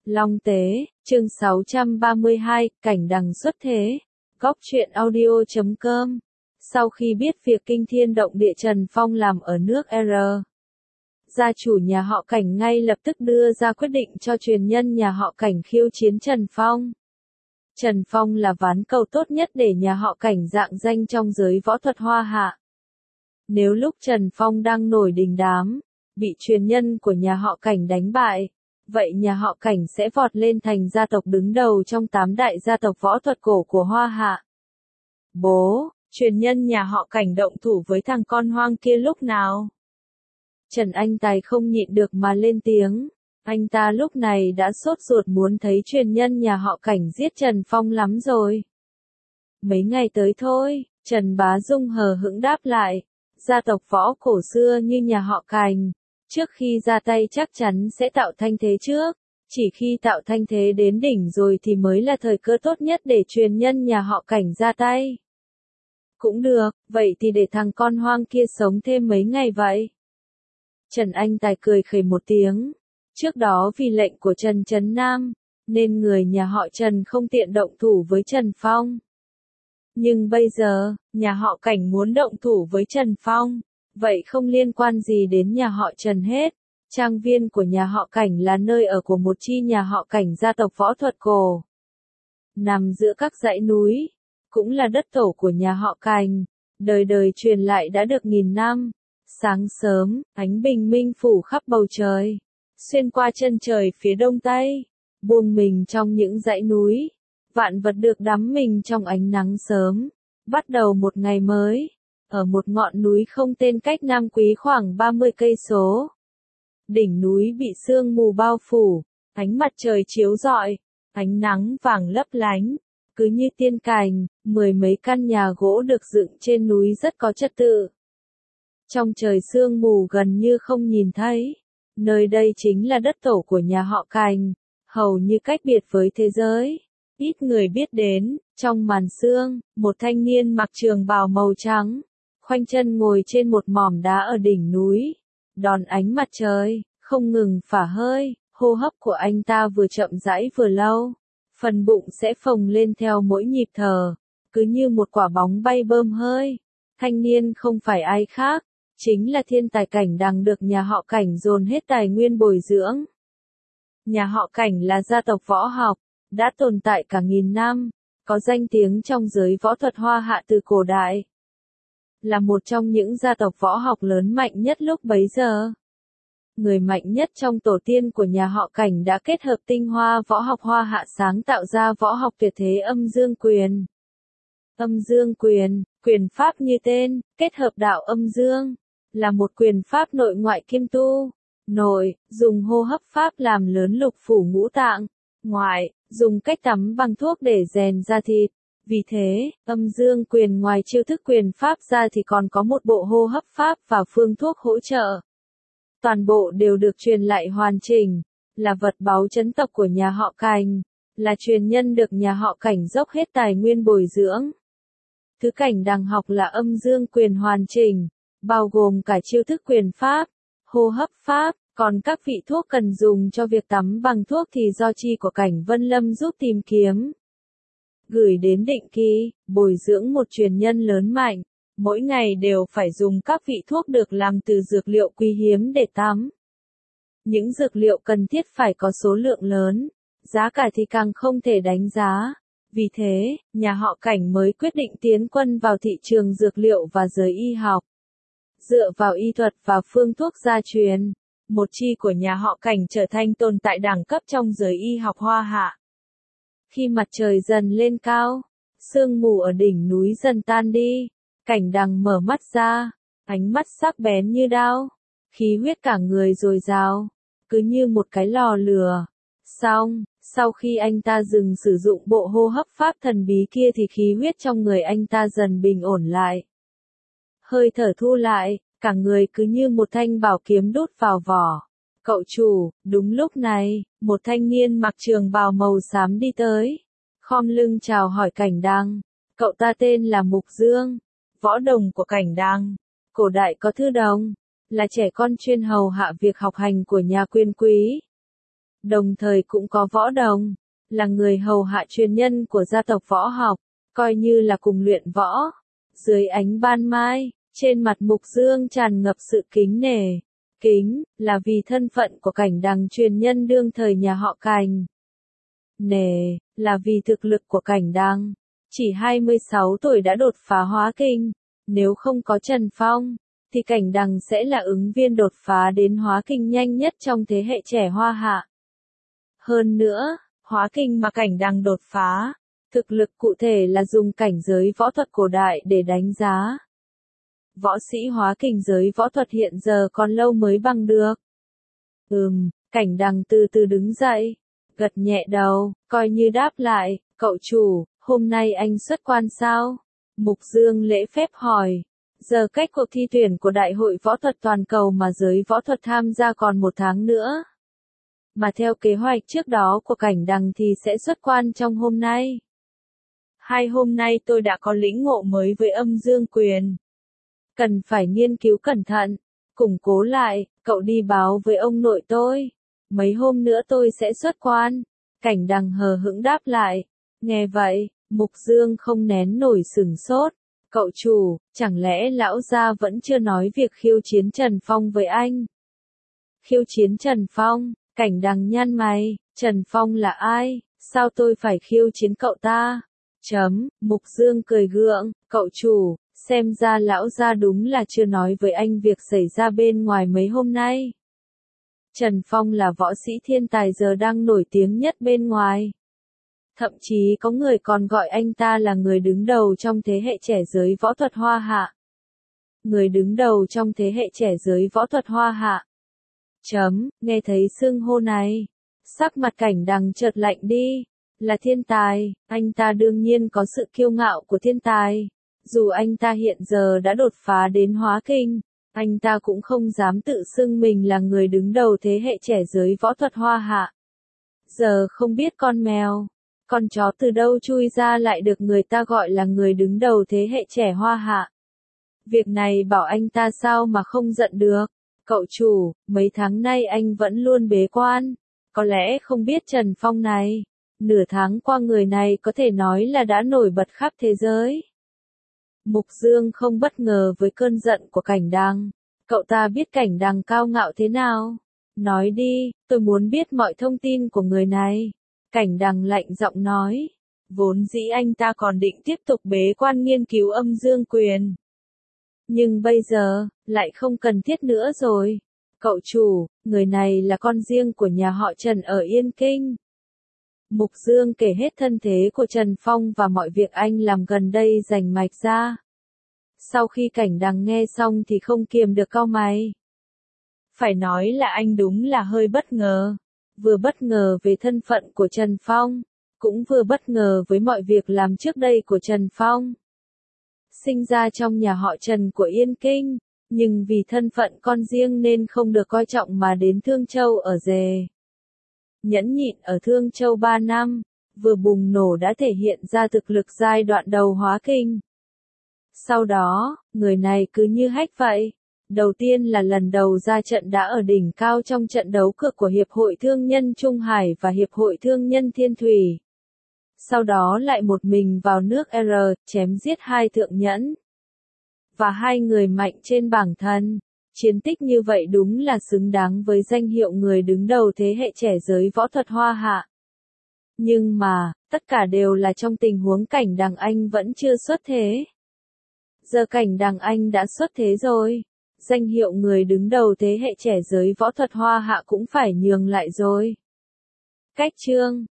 Long Tế, chương 632, Cảnh Đằng xuất thế. Góc truyện audio.com. Sau khi biết việc kinh thiên động địa Trần Phong làm ở nước R, gia chủ nhà họ Cảnh ngay lập tức đưa ra quyết định cho truyền nhân nhà họ Cảnh khiêu chiến Trần Phong. Trần Phong là ván cầu tốt nhất để nhà họ Cảnh rạng danh trong giới võ thuật Hoa Hạ. Nếu lúc Trần Phong đang nổi đình đám, bị truyền nhân của nhà họ Cảnh đánh bại, vậy nhà họ Cảnh sẽ vọt lên thành gia tộc đứng đầu trong 8 đại gia tộc võ thuật cổ của Hoa Hạ. Bố, truyền nhân nhà họ Cảnh động thủ với thằng con hoang kia lúc nào? Trần Anh Tài không nhịn được mà lên tiếng. Anh ta lúc này đã sốt ruột muốn thấy truyền nhân nhà họ Cảnh giết Trần Phong lắm rồi. Mấy ngày tới thôi, Trần Bá Dung hờ hững đáp lại. Gia tộc võ cổ xưa như nhà họ Cảnh, trước khi ra tay chắc chắn sẽ tạo thanh thế trước. Chỉ khi tạo thanh thế đến đỉnh rồi thì mới là thời cơ tốt nhất để truyền nhân nhà họ Cảnh ra tay. Cũng được, vậy thì để thằng con hoang kia sống thêm mấy ngày vậy. Trần Anh Tài cười khẩy một tiếng. Trước đó vì lệnh của Trần Trấn Nam, nên người nhà họ Trần không tiện động thủ với Trần Phong. Nhưng bây giờ, nhà họ Cảnh muốn động thủ với Trần Phong, vậy không liên quan gì đến nhà họ Trần hết. Trang viên của nhà họ Cảnh là nơi ở của một chi nhà họ Cảnh gia tộc võ thuật cổ. Nằm giữa các dãy núi, cũng là đất tổ của nhà họ Cảnh, đời đời truyền lại đã được nghìn năm. Sáng sớm, ánh bình minh phủ khắp bầu trời, xuyên qua chân trời phía đông tây, buông mình trong những dãy núi. Vạn vật được đắm mình trong ánh nắng sớm, bắt đầu một ngày mới, ở một ngọn núi không tên cách Nam Quý khoảng 30 cây số. Đỉnh núi bị sương mù bao phủ, ánh mặt trời chiếu rọi, ánh nắng vàng lấp lánh, cứ như tiên cảnh, mười mấy căn nhà gỗ được dựng trên núi rất có trật tự. Trong trời sương mù gần như không nhìn thấy, nơi đây chính là đất tổ của nhà họ Cảnh, hầu như cách biệt với thế giới. Ít người biết đến, trong màn sương, một thanh niên mặc trường bào màu trắng, khoanh chân ngồi trên một mỏm đá ở đỉnh núi, đón ánh mặt trời, không ngừng phả hơi, hô hấp của anh ta vừa chậm rãi vừa lâu, phần bụng sẽ phồng lên theo mỗi nhịp thở, cứ như một quả bóng bay bơm hơi. Thanh niên không phải ai khác, chính là thiên tài Cảnh Đằng được nhà họ Cảnh dồn hết tài nguyên bồi dưỡng. Nhà họ Cảnh là gia tộc võ học, đã tồn tại cả nghìn năm, có danh tiếng trong giới võ thuật Hoa Hạ từ cổ đại. Là một trong những gia tộc võ học lớn mạnh nhất lúc bấy giờ. Người mạnh nhất trong tổ tiên của nhà họ Cảnh đã kết hợp tinh hoa võ học Hoa Hạ sáng tạo ra võ học tuyệt thế Âm Dương Quyền. Âm Dương Quyền, quyền pháp như tên, kết hợp đạo âm dương, là một quyền pháp nội ngoại kiêm tu. Nội, dùng hô hấp pháp làm lớn lục phủ ngũ tạng. Ngoại, dùng cách tắm bằng thuốc để rèn da thịt. Vì thế, Âm Dương Quyền ngoài chiêu thức quyền pháp ra thì còn có một bộ hô hấp pháp và phương thuốc hỗ trợ. Toàn bộ đều được truyền lại hoàn chỉnh, là vật báu trấn tộc của nhà họ Cảnh, là truyền nhân được nhà họ Cảnh dốc hết tài nguyên bồi dưỡng. Thứ Cảnh Đằng học là Âm Dương Quyền hoàn chỉnh, bao gồm cả chiêu thức quyền pháp, hô hấp pháp. Còn các vị thuốc cần dùng cho việc tắm bằng thuốc thì do chi của Cảnh Vân Lâm giúp tìm kiếm. Gửi đến định kỳ, bồi dưỡng một truyền nhân lớn mạnh, mỗi ngày đều phải dùng các vị thuốc được làm từ dược liệu quý hiếm để tắm. Những dược liệu cần thiết phải có số lượng lớn, giá cả thì càng không thể đánh giá. Vì thế, nhà họ Cảnh mới quyết định tiến quân vào thị trường dược liệu và giới y học. Dựa vào y thuật và phương thuốc gia truyền, một chi của nhà họ Cảnh trở thành tồn tại đẳng cấp trong giới y học Hoa Hạ. Khi mặt trời dần lên cao, sương mù ở đỉnh núi dần tan đi, Cảnh Đằng mở mắt ra, ánh mắt sắc bén như đao, khí huyết cả người dồi dào, cứ như một cái lò lửa. Sau khi anh ta dừng sử dụng bộ hô hấp pháp thần bí kia thì khí huyết trong người anh ta dần bình ổn lại. Hơi thở thu lại, cả người cứ như một thanh bảo kiếm đút vào vỏ. Cậu chủ, đúng lúc này, một thanh niên mặc trường bào màu xám đi tới. Khom lưng chào hỏi Cảnh Đằng. Cậu ta tên là Mục Dương, võ đồng của Cảnh Đằng. Cổ đại có thư đồng, là trẻ con chuyên hầu hạ việc học hành của nhà quyền quý. đồng thời cũng có võ đồng, là người hầu hạ truyền nhân của gia tộc võ học, coi như là cùng luyện võ. Dưới ánh ban mai, trên mặt Mục Dương tràn ngập sự kính nể. Kính, là vì thân phận của Cảnh Đằng truyền nhân đương thời nhà họ Cảnh. Nể, là vì thực lực của Cảnh Đằng. Chỉ 26 tuổi đã đột phá hóa kinh. Nếu không có Trần Phong, thì Cảnh Đằng sẽ là ứng viên đột phá đến hóa kinh nhanh nhất trong thế hệ trẻ Hoa Hạ. Hơn nữa, hóa kinh mà Cảnh Đằng đột phá, thực lực cụ thể là dùng cảnh giới võ thuật cổ đại để đánh giá. Võ sĩ hóa kinh giới võ thuật hiện giờ còn lâu mới bằng được. Cảnh Đằng từ từ đứng dậy, gật nhẹ đầu, coi như đáp lại, cậu chủ, hôm nay anh xuất quan sao? Mục Dương lễ phép hỏi. Giờ cách cuộc thi tuyển của Đại hội Võ thuật Toàn cầu mà giới võ thuật tham gia còn 1 tháng nữa. Mà theo kế hoạch trước đó của Cảnh Đằng thì sẽ xuất quan trong hôm nay. 2 hôm nay tôi đã có lĩnh ngộ mới với âm dương quyền. Cần phải nghiên cứu cẩn thận, củng cố lại, cậu đi báo với ông nội tôi. Mấy hôm nữa tôi sẽ xuất quan. Cảnh Đằng hờ hững đáp lại. Nghe vậy, Mục Dương không nén nổi sửng sốt. Cậu chủ, chẳng lẽ lão gia vẫn chưa nói việc khiêu chiến Trần Phong với anh? Khiêu chiến Trần Phong, Cảnh Đằng nhăn mày, Trần Phong là ai? Sao tôi phải khiêu chiến cậu ta? Mục Dương cười gượng, cậu chủ, xem ra lão gia đúng là chưa nói với anh việc xảy ra bên ngoài mấy hôm nay. Trần Phong là võ sĩ thiên tài giờ đang nổi tiếng nhất bên ngoài. Thậm chí có người còn gọi anh ta là người đứng đầu trong thế hệ trẻ giới võ thuật Hoa Hạ. Người đứng đầu trong thế hệ trẻ giới võ thuật Hoa Hạ. Nghe thấy xưng hô này, sắc mặt Cảnh Đằng chợt lạnh đi. Là thiên tài, anh ta đương nhiên có sự kiêu ngạo của thiên tài. Dù anh ta hiện giờ đã đột phá đến hóa kinh, anh ta cũng không dám tự xưng mình là người đứng đầu thế hệ trẻ giới võ thuật Hoa Hạ. Giờ không biết con mèo, con chó từ đâu chui ra lại được người ta gọi là người đứng đầu thế hệ trẻ Hoa Hạ. Việc này bảo anh ta sao mà không giận được. Cậu chủ, mấy tháng nay anh vẫn luôn bế quan. Có lẽ không biết Trần Phong này. Nửa tháng qua người này có thể nói là đã nổi bật khắp thế giới. Mục Dương không bất ngờ với cơn giận của Cảnh Đằng. Cậu ta biết Cảnh Đằng cao ngạo thế nào. Nói đi, tôi muốn biết mọi thông tin của người này. Cảnh Đằng lạnh giọng nói. Vốn dĩ anh ta còn định tiếp tục bế quan nghiên cứu âm dương quyền. Nhưng bây giờ, lại không cần thiết nữa rồi. Cậu chủ, người này là con riêng của nhà họ Trần ở Yên Kinh. Mục Dương kể hết thân thế của Trần Phong và mọi việc anh làm gần đây rành mạch ra. Sau khi Cảnh Đằng nghe xong thì không kiềm được cau mày. Phải nói là anh đúng là hơi bất ngờ. Vừa bất ngờ về thân phận của Trần Phong, cũng vừa bất ngờ với mọi việc làm trước đây của Trần Phong. Sinh ra trong nhà họ Trần của Yên Kinh, nhưng vì thân phận con riêng nên không được coi trọng mà đến Thương Châu ở rề. Nhẫn nhịn ở Thương Châu 3 năm, vừa bùng nổ đã thể hiện ra thực lực giai đoạn đầu hóa kinh. Sau đó, người này cứ như hách vậy. Đầu tiên là lần đầu ra trận đã ở đỉnh cao trong trận đấu cược của Hiệp hội Thương nhân Trung Hải và Hiệp hội Thương nhân Thiên Thủy. Sau đó lại một mình vào nước R, chém giết 2 thượng nhẫn. Và 2 người mạnh trên bảng thần. Chiến tích như vậy đúng là xứng đáng với danh hiệu người đứng đầu thế hệ trẻ giới võ thuật Hoa Hạ. Nhưng mà, tất cả đều là trong tình huống Cảnh Đằng Anh vẫn chưa xuất thế. Giờ Cảnh Đằng Anh đã xuất thế rồi. Danh hiệu người đứng đầu thế hệ trẻ giới võ thuật Hoa Hạ cũng phải nhường lại rồi. Cách chương